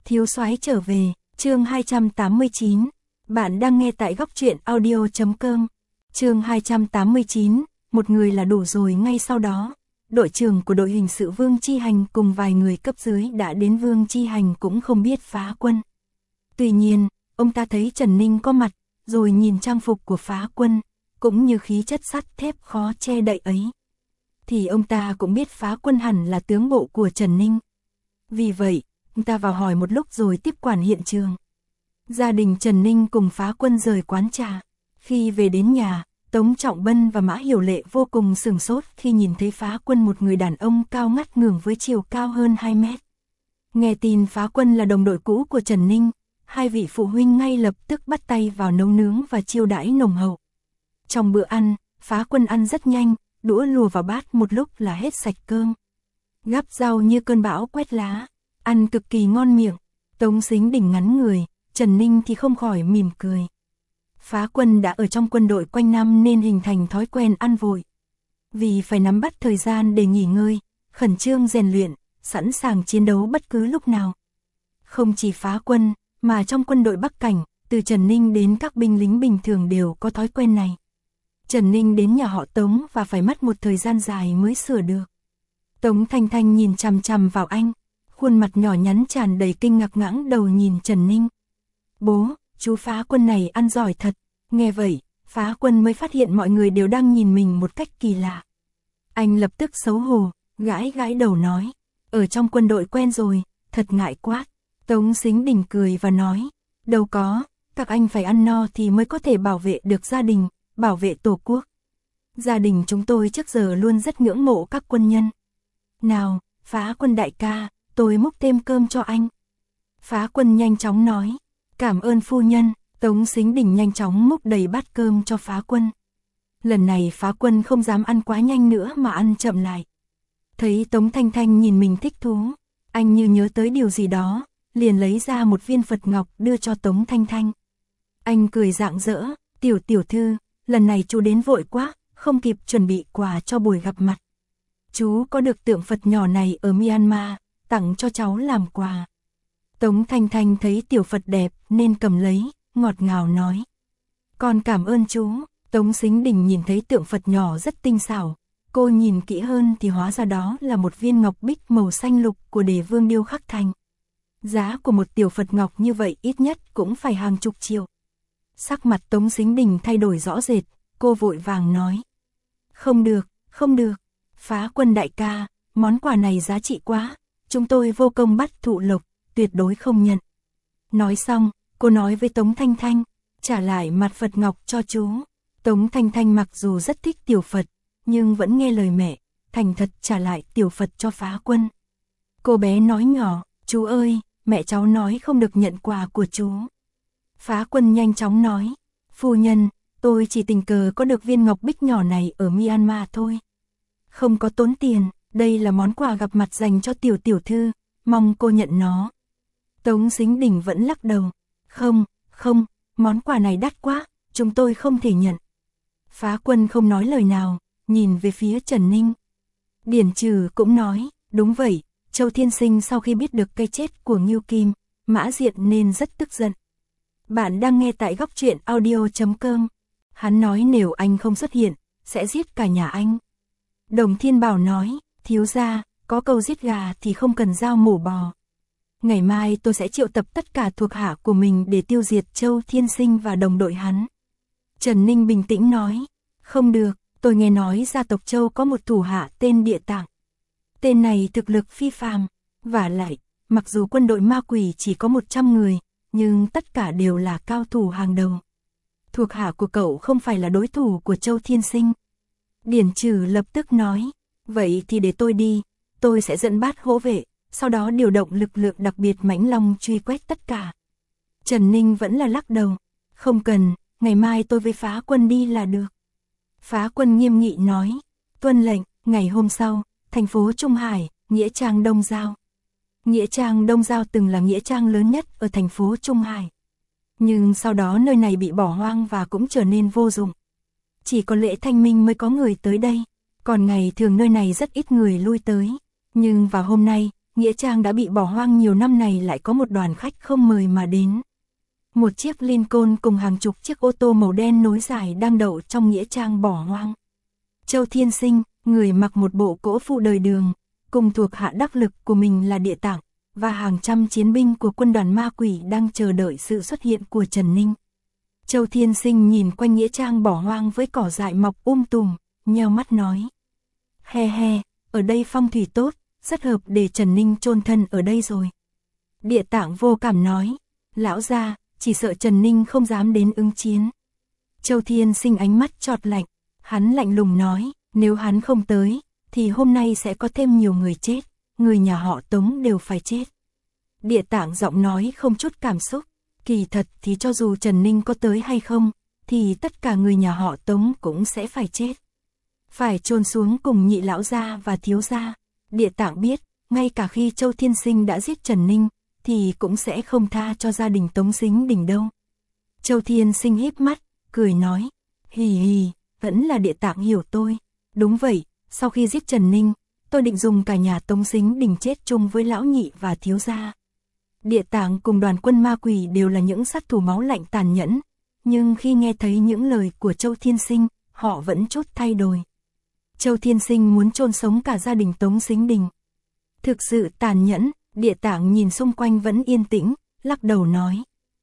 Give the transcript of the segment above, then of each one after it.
Thiếu soái trở về, chương 289. Bạn đang nghe tại góc truyện audio.com. Chương 289, một người là đủ rồi. Ngay sau đó, đội trưởng của đội hình sự Vương Chi Hành cùng vài người cấp dưới đã đến. Vương Chi Hành cũng không biết Phá Quân. Tuy nhiên, ông ta thấy Trần Ninh có mặt, rồi nhìn trang phục của Phá Quân, cũng như khí chất sắt thép khó che đậy ấy, thì ông ta cũng biết Phá Quân hẳn là tướng bộ của Trần Ninh. Vì vậy, ông ta vào hỏi một lúc rồi tiếp quản hiện trường. Gia đình Trần Ninh cùng Phá Quân rời quán trà. Khi về đến nhà, Tống Trọng Bân và Mã Hiểu Lệ vô cùng sửng sốt khi nhìn thấy Phá Quân, một người đàn ông cao ngất ngưởng với chiều cao hơn 2 mét. Nghe tin Phá Quân là đồng đội cũ của Trần Ninh, hai vị phụ huynh ngay lập tức bắt tay vào nấu nướng và chiêu đãi nồng hậu. Trong bữa ăn, Phá Quân ăn rất nhanh, đũa lùa vào bát một lúc là hết sạch cơm. Gắp rau như cơn bão quét lá, ăn cực kỳ ngon miệng. Tống Sính Đình ngắn người, Trần Ninh thì không khỏi mỉm cười. Phá Quân đã ở trong quân đội quanh năm nên hình thành thói quen ăn vội. Vì phải nắm bắt thời gian để nghỉ ngơi, khẩn trương rèn luyện, sẵn sàng chiến đấu bất cứ lúc nào. Không chỉ Phá Quân, mà trong quân đội Bắc Cảnh, từ Trần Ninh đến các binh lính bình thường đều có thói quen này. Trần Ninh đến nhà họ Tống và phải mất một thời gian dài mới sửa được. Tống Thanh Thanh nhìn chằm chằm vào anh, khuôn mặt nhỏ nhắn tràn đầy kinh ngạc, ngẩng đầu nhìn Trần Ninh. Bố, chú Phá Quân này ăn giỏi thật. Nghe vậy, Phá Quân mới phát hiện mọi người đều đang nhìn mình một cách kỳ lạ. Anh lập tức xấu hổ, gãi gãi đầu nói, ở trong quân đội quen rồi, thật ngại quá. Tống Sính Đình cười và nói, đâu có, các anh phải ăn no thì mới có thể bảo vệ được gia đình, bảo vệ tổ quốc. Gia đình chúng tôi trước giờ luôn rất ngưỡng mộ các quân nhân. Nào, Phá Quân đại ca, tôi múc thêm cơm cho anh. Phá Quân nhanh chóng nói, cảm ơn phu nhân. Tống Sính Đình nhanh chóng múc đầy bát cơm cho Phá Quân. Lần này Phá Quân không dám ăn quá nhanh nữa mà ăn chậm lại. Thấy Tống Thanh Thanh nhìn mình thích thú, anh như nhớ tới điều gì đó, liền lấy ra một viên Phật ngọc đưa cho Tống Thanh Thanh. Anh cười rạng rỡ, tiểu thư, lần này chú đến vội quá, không kịp chuẩn bị quà cho buổi gặp mặt. Chú có được tượng Phật nhỏ này ở Myanmar, tặng cho cháu làm quà. Tống Thanh Thanh thấy tiểu Phật đẹp nên cầm lấy, ngọt ngào nói. Con cảm ơn chú. Tống Sính Đình nhìn thấy tượng Phật nhỏ rất tinh xảo. Cô nhìn kỹ hơn thì hóa ra đó là một viên ngọc bích màu xanh lục của Đế Vương điêu khắc thành. Giá của một tiểu Phật ngọc như vậy ít nhất cũng phải hàng chục triệu. Sắc mặt Tống Sính Đình thay đổi rõ rệt, cô vội vàng nói. Không được, không được. Phá Quân đại ca, món quà này giá trị quá. Chúng tôi vô công bắt thụ lộc, tuyệt đối không nhận. Nói xong, cô nói với Tống Thanh Thanh, trả lại mặt Phật ngọc cho chú. Tống Thanh Thanh mặc dù rất thích tiểu Phật, nhưng vẫn nghe lời mẹ, thành thật trả lại tiểu Phật cho Phá Quân. Cô bé nói nhỏ, chú ơi, mẹ cháu nói không được nhận quà của chú. Phá Quân nhanh chóng nói, phu nhân, tôi chỉ tình cờ có được viên ngọc bích nhỏ này ở Myanmar thôi. Không có tốn tiền, đây là món quà gặp mặt dành cho tiểu thư, mong cô nhận nó. Tống Sính Đình vẫn lắc đầu, không, món quà này đắt quá, chúng tôi không thể nhận. Phá Quân không nói lời nào, nhìn về phía Trần Ninh. Điển Trừ cũng nói, đúng vậy, Châu Thiên Sinh sau khi biết được cái chết của Ngưu Kim, Mã Diện nên rất tức giận. Bạn đang nghe tại góc truyện audio.com. Hắn nói nếu anh không xuất hiện, sẽ giết cả nhà anh. Đồng Thiên Bảo nói, thiếu gia, có câu giết gà thì không cần dao mổ bò. Ngày mai tôi sẽ triệu tập tất cả thuộc hạ của mình để tiêu diệt Châu Thiên Sinh và đồng đội hắn. Trần Ninh bình tĩnh nói, không được, tôi nghe nói gia tộc Châu có một thủ hạ tên Địa Tạng. Tên này thực lực phi phàm, vả lại, mặc dù quân đội ma quỷ chỉ có 100 người, nhưng tất cả đều là cao thủ hàng đầu. Thuộc hạ của cậu không phải là đối thủ của Châu Thiên Sinh. Điển Trừ lập tức nói, vậy thì để tôi đi, tôi sẽ dẫn Bát Hổ vệ, sau đó điều động lực lượng đặc biệt Mãnh Long truy quét tất cả. Trần Ninh vẫn là lắc đầu, không cần, ngày mai tôi với Phá Quân đi là được. Phá Quân nghiêm nghị nói, tuân lệnh. Ngày hôm sau, thành phố Trung Hải, nghĩa trang Đông Giao. Nghĩa trang Đông Giao từng là nghĩa trang lớn nhất ở thành phố Trung Hải. Nhưng sau đó nơi này bị bỏ hoang và cũng trở nên vô dụng. Chỉ có lễ Thanh Minh mới có người tới đây, còn ngày thường nơi này rất ít người lui tới. Nhưng vào hôm nay, nghĩa trang đã bị bỏ hoang nhiều năm này lại có một đoàn khách không mời mà đến. Một chiếc Lincoln cùng hàng chục chiếc ô tô màu đen nối dài đang đậu trong nghĩa trang bỏ hoang. Châu Thiên Sinh, người mặc một bộ cỗ phụ đời Đường, cùng thuộc hạ đắc lực của mình là Địa Tạng, và hàng trăm chiến binh của quân đoàn ma quỷ đang chờ đợi sự xuất hiện của Trần Ninh. Châu Thiên Sinh nhìn quanh nghĩa trang bỏ hoang với cỏ dại mọc tùm, nheo mắt nói. He he, ở đây phong thủy tốt, rất hợp để Trần Ninh chôn thân ở đây rồi. Địa Tạng vô cảm nói, lão gia, chỉ sợ Trần Ninh không dám đến ứng chiến. Châu Thiên Sinh ánh mắt chọt lạnh, hắn lạnh lùng nói, nếu hắn không tới, thì hôm nay sẽ có thêm nhiều người chết, người nhà họ Tống đều phải chết. Địa Tạng giọng nói không chút cảm xúc, kỳ thật thì cho dù Trần Ninh có tới hay không, thì tất cả người nhà họ Tống cũng sẽ phải chết. Phải chôn xuống cùng nhị lão gia và thiếu gia. Địa Tạng biết, ngay cả khi Châu Thiên Sinh đã giết Trần Ninh, thì cũng sẽ không tha cho gia đình Tống Sính Đình đâu. Châu Thiên Sinh híp mắt, cười nói, hì hì, vẫn là Địa Tạng hiểu tôi. Đúng vậy, sau khi giết Trần Ninh, tôi định dùng cả nhà Tống Sính Đình chết chung với lão nhị và thiếu gia. Địa Tạng cùng đoàn quân ma quỷ đều là những sát thủ máu lạnh tàn nhẫn, nhưng khi nghe thấy những lời của Châu Thiên Sinh, họ vẫn chút thay đổi. Châu Thiên Sinh muốn chôn sống cả gia đình Tống Sính Đình. Thực sự tàn nhẫn. Địa Tạng nhìn xung quanh vẫn yên tĩnh, lắc đầu nói.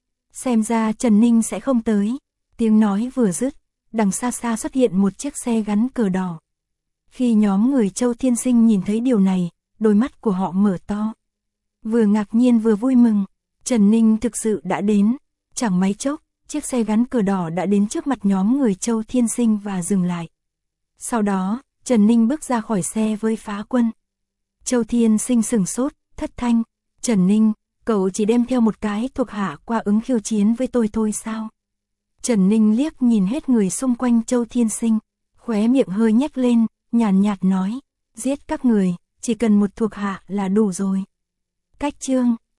Xem ra Trần Ninh sẽ không tới. Tiếng nói vừa dứt, đằng xa xa xuất hiện một chiếc xe gắn cờ đỏ. Khi nhóm người Châu Thiên Sinh nhìn thấy điều này, đôi mắt của họ mở to. Vừa ngạc nhiên vừa vui mừng, Trần Ninh thực sự đã đến. Chẳng mấy chốc, chiếc xe gắn cờ đỏ đã đến trước mặt nhóm người Châu Thiên Sinh và dừng lại. Sau đó, Trần Ninh bước ra khỏi xe với Phá Quân. Châu Thiên Sinh sửng sốt, thất thanh, Trần Ninh, cậu chỉ đem theo một cái thuộc hạ qua ứng khiêu chiến với tôi thôi sao? Trần Ninh liếc nhìn hết người xung quanh Châu Thiên Sinh, khóe miệng hơi nhếch lên, nhàn nhạt nói, giết các người, chỉ cần một thuộc hạ là đủ rồi. Cách chương